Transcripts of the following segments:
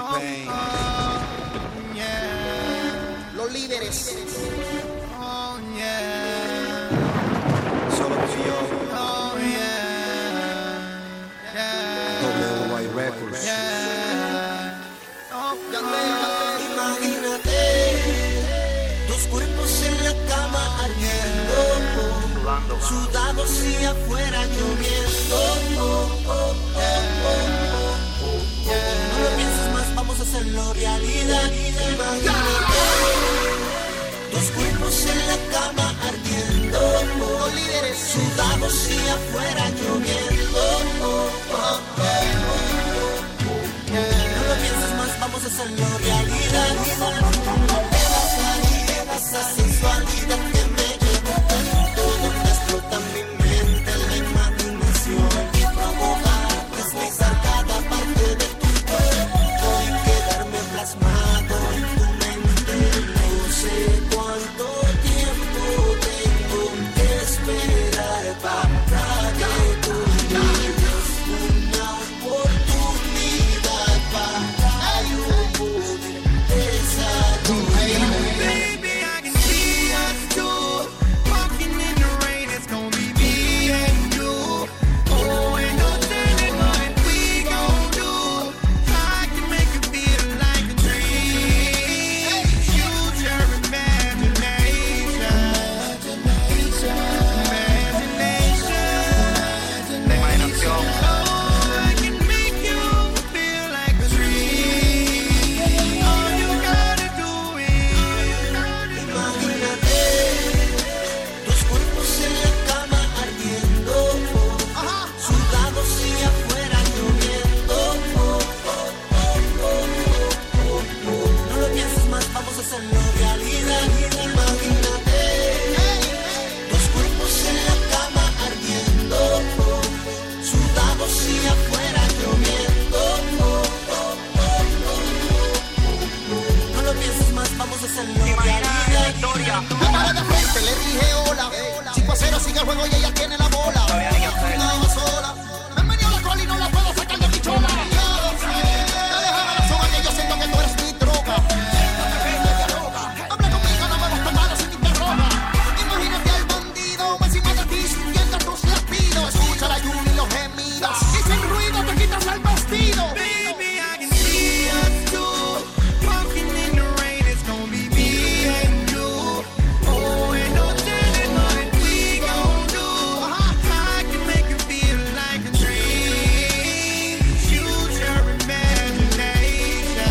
T-Pain. Yeah. Los líderes. Oh, yeah. Solo tú y yo. Oh, yeah. Yeah. WY Records. Yeah. Oh, yeah. Imagínate dos cuerpos en la cama ardiendo, sudados y afuera lloviendo. No lo pienses más, vamos a hacerlo realidad. Imagínate dos cuerpos en la cama ardiendo, Los líderes. sudados y afuera lloviendo. No lo pienses más, vamos a hacerlo realidad. Esa sensualidad que me lleva tanto, donde explota mi mente, la imaginación y provocar deslizar cada parte de tu cuerpo y quedarme plasmado en tu mente. No sé cuánto tiempo tengo que esperar para que tú me des una oportunidad para yo poder desarrollar. Baby, I can see us two walking in the rain. It's gonna be me and you. Oh, ain't no telling what we gon' do. I can make it feel like a dream. Use your imagination. Imaginación. Oh, I can make you feel like a dream. All you gotta do is Imagínate dos cuerpos en la cama ardiendo, sudados y afuera lloviendo. No lo pienses más, vamos a hacerlo realidad. Imagínate dos cuerpos en la cama ardiendo, sudados y afuera lloviendo. No lo pienses más, vamos a hacerlo realidad. La cara de frente, le dije hola. 5-0 sigue el juego y ella tiene la bola. No sola. Me han venido la cola y no la puedo sacar de mi chola. Te dejaba la soga que yo siento que tú eres mi droga. Habla conmigo, no me gusta malo sin interroga. Imagínate al bandido encima de ti sintiendo tus latidos. Escucha la lluvia y los gemidos. Y sin ruido te quitas el vestido. Baby, I can see us two walking in the rain. It's gonna be me and you. Oh, ain't no telling what we gon' do. I can make it feel like a dream. Use your imagination.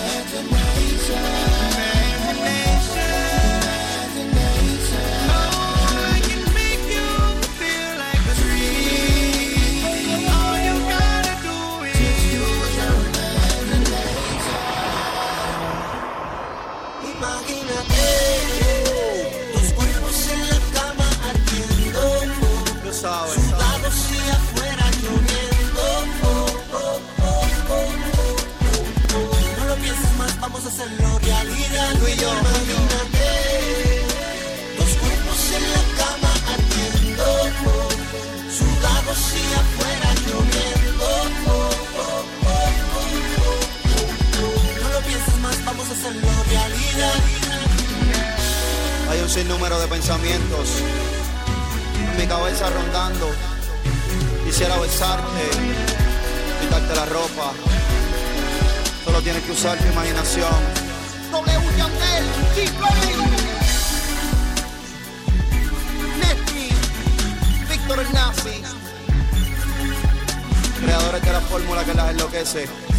Oh, I can make you feel like a dream. All you gotta do is use your Imagínate dos cuerpos en la cama ardiendo, Tú sabes. sudados y afuera lloviendo. No lo pienses más, vamos a hacerlo realidad. Tú y yo. Imagínate dos cuerpos en la cama ardiendo, sudados y afuera lloviendo. No lo pienses más, vamos a hacerlo realidad. Hay un sinnúmero de pensamientos en mi cabeza rondando. Quisiera besarte, quitarte la ropa. Solo tienes que usar tu imaginación. W. Yandel, T-Pain, Nesty, Víctor el Nazi. Creadores de la fórmula que las enloquece.